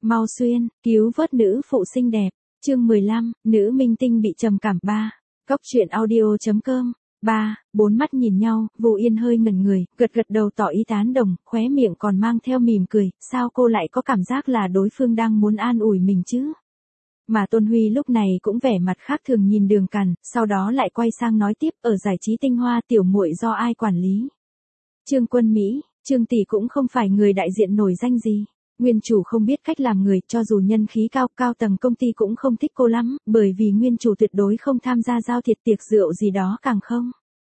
Mau xuyên, cứu vớt nữ phụ xinh đẹp. Chương 15, nữ minh tinh bị trầm cảm 3. Góc truyện audio.com. 3, 4 mắt nhìn nhau, Vu Yên hơi ngẩn người, gật gật đầu tỏ ý tán đồng, khóe miệng còn mang theo mỉm cười, sao cô lại có cảm giác là đối phương đang muốn an ủi mình chứ? Mà Tôn Huy lúc này cũng vẻ mặt khác thường nhìn Đường Càn, sau đó lại quay sang nói tiếp, ở giải trí Tinh Hoa tiểu muội do ai quản lý? Trương Quân Mỹ, Trương tỷ cũng không phải người đại diện nổi danh gì. Nguyên chủ không biết cách làm người, cho dù nhân khí cao tầng công ty cũng không thích cô lắm, bởi vì nguyên chủ tuyệt đối không tham gia giao thiệp tiệc rượu gì đó càng không.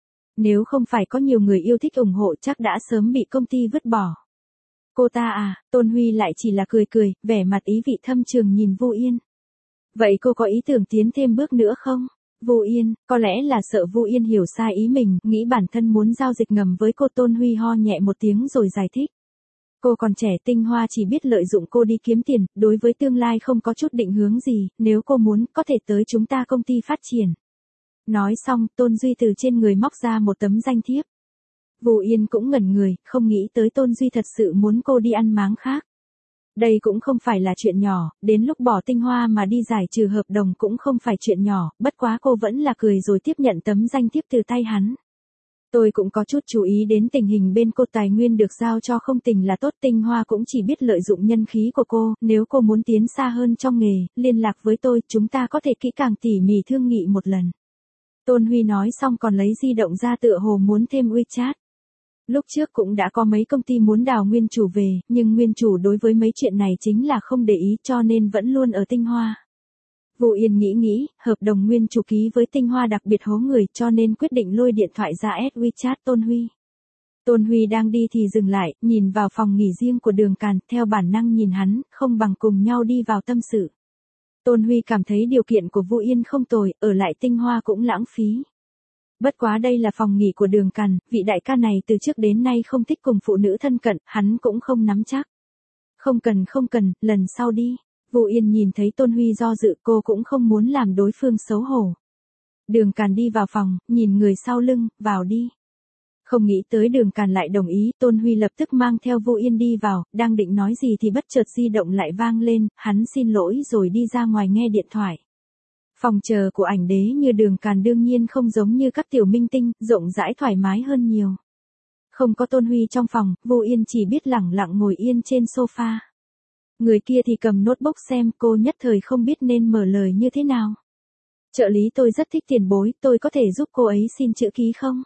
Nếu không phải có nhiều người yêu thích ủng hộ chắc đã sớm bị công ty vứt bỏ. Cô ta à, Tôn Huy lại chỉ là cười, vẻ mặt ý vị thâm trường nhìn Vu Yên. Vậy cô có ý tưởng tiến thêm bước nữa không? Vu Yên, có lẽ là sợ Vu Yên hiểu sai ý mình, nghĩ bản thân muốn giao dịch ngầm với cô. Tôn Huy ho nhẹ một tiếng rồi giải thích. Cô còn trẻ, Tinh Hoa chỉ biết lợi dụng cô đi kiếm tiền, đối với tương lai không có chút định hướng gì, nếu cô muốn, có thể tới chúng ta công ty phát triển. Nói xong, Tôn Duy từ trên người móc ra một tấm danh thiếp. Vu Yên cũng ngẩn người, không nghĩ tới Tôn Duy thật sự muốn cô đi ăn máng khác. Đây cũng không phải là chuyện nhỏ, đến lúc bỏ Tinh Hoa mà đi giải trừ hợp đồng cũng không phải chuyện nhỏ, bất quá cô vẫn là cười rồi tiếp nhận tấm danh thiếp từ tay hắn. Tôi cũng có chút chú ý đến tình hình bên cô, tài nguyên được giao cho không tình là tốt, Tinh Hoa cũng chỉ biết lợi dụng nhân khí của cô, nếu cô muốn tiến xa hơn trong nghề, liên lạc với tôi, chúng ta có thể kỹ càng tỉ mỉ thương nghị một lần. Tôn Huy nói xong còn lấy di động ra tựa hồ muốn thêm WeChat. Lúc trước cũng đã có mấy công ty muốn đào nguyên chủ về, nhưng nguyên chủ đối với mấy chuyện này chính là không để ý cho nên vẫn luôn ở Tinh Hoa. Vu Yên nghĩ, hợp đồng nguyên chủ ký với Tinh Hoa đặc biệt hố người cho nên quyết định lôi điện thoại ra add WeChat Tôn Huy. Tôn Huy đang đi thì dừng lại, nhìn vào phòng nghỉ riêng của Đường Càn, theo bản năng nhìn hắn, không bằng cùng nhau đi vào tâm sự. Tôn Huy cảm thấy điều kiện của Vu Yên không tồi, ở lại Tinh Hoa cũng lãng phí. Bất quá đây là phòng nghỉ của Đường Càn, vị đại ca này từ trước đến nay không thích cùng phụ nữ thân cận, hắn cũng không nắm chắc. Không cần, lần sau đi. Vu Yên nhìn thấy Tôn Huy do dự, cô cũng không muốn làm đối phương xấu hổ. Đường Càn đi vào phòng, nhìn người sau lưng, vào đi. Không nghĩ tới Đường Càn lại đồng ý, Tôn Huy lập tức mang theo Vu Yên đi vào, đang định nói gì thì bất chợt di động lại vang lên, hắn xin lỗi rồi đi ra ngoài nghe điện thoại. Phòng chờ của ảnh đế như Đường Càn đương nhiên không giống như các tiểu minh tinh, rộng rãi thoải mái hơn nhiều. Không có Tôn Huy trong phòng, Vu Yên chỉ biết lẳng lặng ngồi yên trên sofa. Người kia thì cầm notebook xem, cô nhất thời không biết nên mở lời như thế nào. Trợ lý tôi rất thích Tiền Bối, tôi có thể giúp cô ấy xin chữ ký không?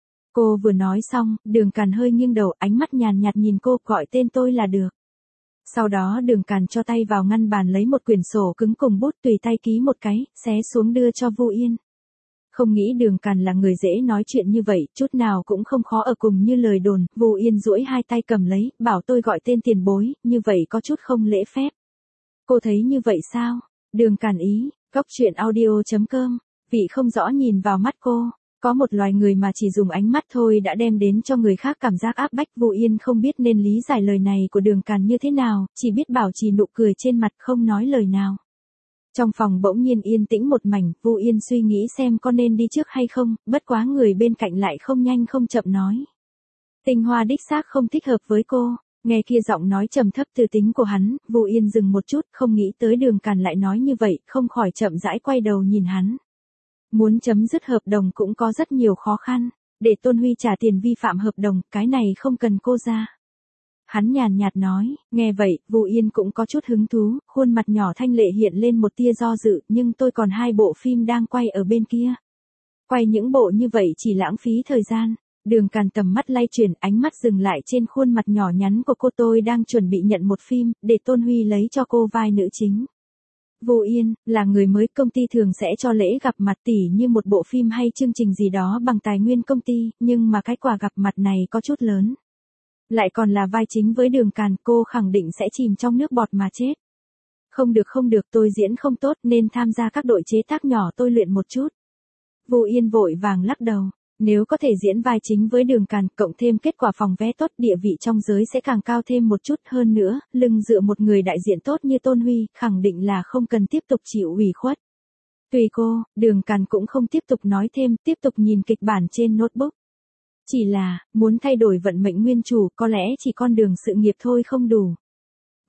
Cô vừa nói xong, Đường Càn hơi nghiêng đầu, ánh mắt nhàn nhạt nhìn cô, gọi tên tôi là được. Sau đó Đường Càn cho tay vào ngăn bàn lấy một quyển sổ cứng cùng bút, tùy tay ký một cái, xé xuống đưa cho Vu Yên. Không nghĩ Đường Càn là người dễ nói chuyện như vậy, chút nào cũng không khó ở cùng như lời đồn. Vu Yên duỗi hai tay cầm lấy, bảo tôi gọi tên Tiền Bối, như vậy có chút không lễ phép. Cô thấy như vậy sao? Đường Càn ý, góc truyện audio.com. Vị không rõ nhìn vào mắt cô. Có một loài người mà chỉ dùng ánh mắt thôi đã đem đến cho người khác cảm giác áp bách. Vu Yên không biết nên lý giải lời này của Đường Càn như thế nào, chỉ biết bảo trì nụ cười trên mặt, không nói lời nào. Trong phòng bỗng nhiên yên tĩnh một mảnh, Vu Yên suy nghĩ xem có nên đi trước hay không, bất quá người bên cạnh lại không nhanh không chậm nói. Tinh Hoa đích xác không thích hợp với cô. Nghe kia giọng nói trầm thấp từ tính của hắn, Vu Yên dừng một chút, không nghĩ tới Đường Càn lại nói như vậy, không khỏi chậm rãi quay đầu nhìn hắn. Muốn chấm dứt hợp đồng cũng có rất nhiều khó khăn, để Tôn Huy trả tiền vi phạm hợp đồng, cái này không cần cô ra. Hắn nhàn nhạt nói, nghe vậy, Vu Yên cũng có chút hứng thú, khuôn mặt nhỏ thanh lệ hiện lên một tia do dự, nhưng tôi còn 2 bộ phim đang quay ở bên kia. Quay những bộ như vậy chỉ lãng phí thời gian. Đường Càn tầm mắt lay chuyển, ánh mắt dừng lại trên khuôn mặt nhỏ nhắn của cô. Tôi đang chuẩn bị nhận một phim, để Tôn Huy lấy cho cô vai nữ chính. Vu Yên, là người mới, công ty thường sẽ cho lễ gặp mặt tỉ như một bộ phim hay chương trình gì đó bằng tài nguyên công ty, nhưng mà cái quà gặp mặt này có chút lớn. Lại còn là vai chính với Đường Càn, cô khẳng định sẽ chìm trong nước bọt mà chết. Không được, tôi diễn không tốt nên tham gia các đội chế tác nhỏ tôi luyện một chút. Vu Yên vội vàng lắc đầu. Nếu có thể diễn vai chính với Đường Càn, cộng thêm kết quả phòng vé tốt, địa vị trong giới sẽ càng cao thêm một chút hơn nữa, lưng dựa một người đại diện tốt như Tôn Huy, khẳng định là không cần tiếp tục chịu ủy khuất. Tùy cô, Đường Càn cũng không tiếp tục nói thêm, tiếp tục nhìn kịch bản trên notebook. Chỉ là, muốn thay đổi vận mệnh nguyên chủ, có lẽ chỉ con đường sự nghiệp thôi không đủ.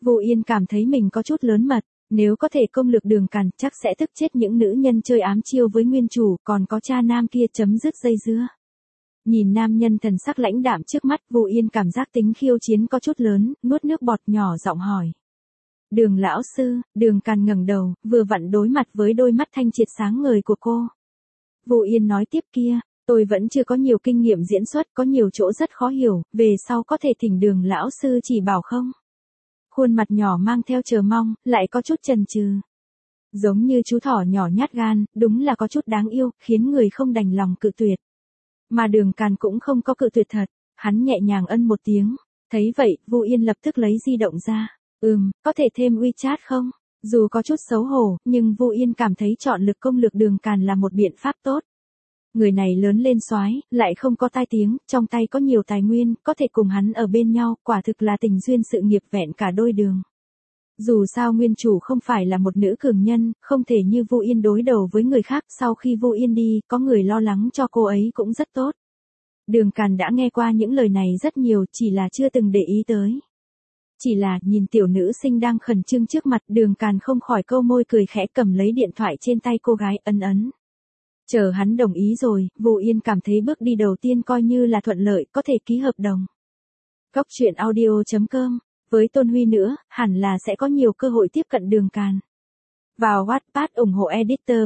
Vu Yên cảm thấy mình có chút lớn mật, nếu có thể công lược Đường Càn chắc sẽ tức chết những nữ nhân chơi ám chiêu với nguyên chủ, còn có cha nam kia chấm dứt dây dưa. Nhìn nam nhân thần sắc lãnh đạm trước mắt, Vu Yên cảm giác tính khiêu chiến có chút lớn, nuốt nước bọt nhỏ giọng hỏi. Đường lão sư, Đường Càn ngẩng đầu, vừa vặn đối mặt với đôi mắt thanh triệt sáng ngời của cô. Vu Yên nói tiếp kia, tôi vẫn chưa có nhiều kinh nghiệm diễn xuất, có nhiều chỗ rất khó hiểu, về sau có thể thỉnh Đường lão sư chỉ bảo không? Khuôn mặt nhỏ mang theo chờ mong, lại có chút chần chừ. Giống như chú thỏ nhỏ nhát gan, đúng là có chút đáng yêu, khiến người không đành lòng cự tuyệt. Mà Đường Càn cũng không có cự tuyệt thật, hắn nhẹ nhàng ân một tiếng. Thấy vậy, Vu Yên lập tức lấy di động ra. Có thể thêm WeChat không? Dù có chút xấu hổ, nhưng Vu Yên cảm thấy chọn lực công lược Đường Càn là một biện pháp tốt. Người này lớn lên soái, lại không có tai tiếng, trong tay có nhiều tài nguyên, có thể cùng hắn ở bên nhau, quả thực là tình duyên sự nghiệp vẹn cả đôi đường. Dù sao nguyên chủ không phải là một nữ cường nhân, không thể như Vu Yên đối đầu với người khác, sau khi Vu Yên đi, có người lo lắng cho cô ấy cũng rất tốt. Đường Càn đã nghe qua những lời này rất nhiều, chỉ là chưa từng để ý tới. Chỉ là, nhìn tiểu nữ sinh đang khẩn trương trước mặt, Đường Càn không khỏi câu môi cười khẽ cầm lấy điện thoại trên tay cô gái, ấn. Chờ hắn đồng ý rồi, Vu Yên cảm thấy bước đi đầu tiên coi như là thuận lợi, có thể ký hợp đồng. Góc truyện audio.com, với Tôn Huy nữa, hẳn là sẽ có nhiều cơ hội tiếp cận Đường Càn. Vào Wattpad ủng hộ editor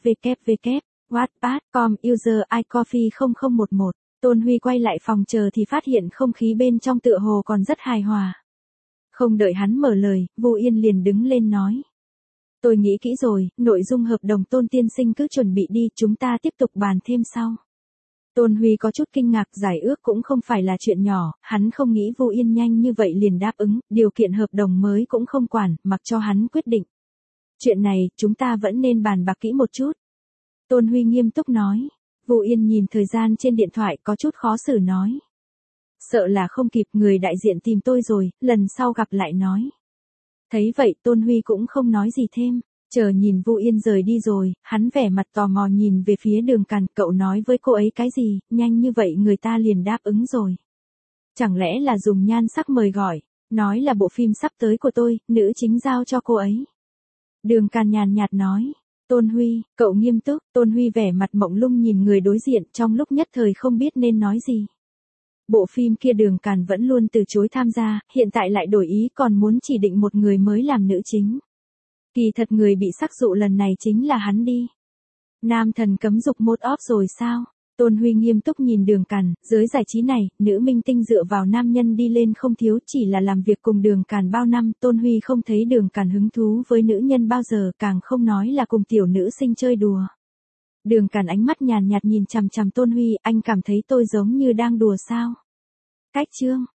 www.wattpad.com user iCoffee 0011. Tôn Huy quay lại phòng chờ thì phát hiện không khí bên trong tựa hồ còn rất hài hòa. Không đợi hắn mở lời, Vu Yên liền đứng lên nói. Tôi nghĩ kỹ rồi, nội dung hợp đồng Tôn tiên sinh cứ chuẩn bị đi, chúng ta tiếp tục bàn thêm sau. Tôn Huy có chút kinh ngạc, giải ước cũng không phải là chuyện nhỏ, hắn không nghĩ Vu Yên nhanh như vậy liền đáp ứng, điều kiện hợp đồng mới cũng không quản, mặc cho hắn quyết định. Chuyện này, chúng ta vẫn nên bàn bạc kỹ một chút. Tôn Huy nghiêm túc nói. Vu Yên nhìn thời gian trên điện thoại có chút khó xử nói. Sợ là không kịp, người đại diện tìm tôi rồi, lần sau gặp lại nói. Thấy vậy Tôn Huy cũng không nói gì thêm, chờ nhìn Vu Yên rời đi rồi, hắn vẻ mặt tò mò nhìn về phía Đường Càn, cậu nói với cô ấy cái gì, nhanh như vậy người ta liền đáp ứng rồi. Chẳng lẽ là dùng nhan sắc mời gọi, nói là bộ phim sắp tới của tôi, nữ chính giao cho cô ấy. Đường Càn nhàn nhạt nói. Tôn Huy, cậu nghiêm túc, Tôn Huy vẻ mặt mộng lung nhìn người đối diện, trong lúc nhất thời không biết nên nói gì. Bộ phim kia Đường Càn vẫn luôn từ chối tham gia, hiện tại lại đổi ý còn muốn chỉ định một người mới làm nữ chính. Kỳ thật người bị sắc dụ lần này chính là hắn đi. Nam thần cấm dục mode off rồi sao? Tôn Huy nghiêm túc nhìn Đường Càn, giới giải trí này, nữ minh tinh dựa vào nam nhân đi lên không thiếu, chỉ là làm việc cùng Đường Càn bao năm, Tôn Huy không thấy Đường Càn hứng thú với nữ nhân bao giờ, càng không nói là cùng tiểu nữ sinh chơi đùa. Đường Càn ánh mắt nhàn nhạt nhìn chằm chằm Tôn Huy, anh cảm thấy tôi giống như đang đùa sao? Cách chương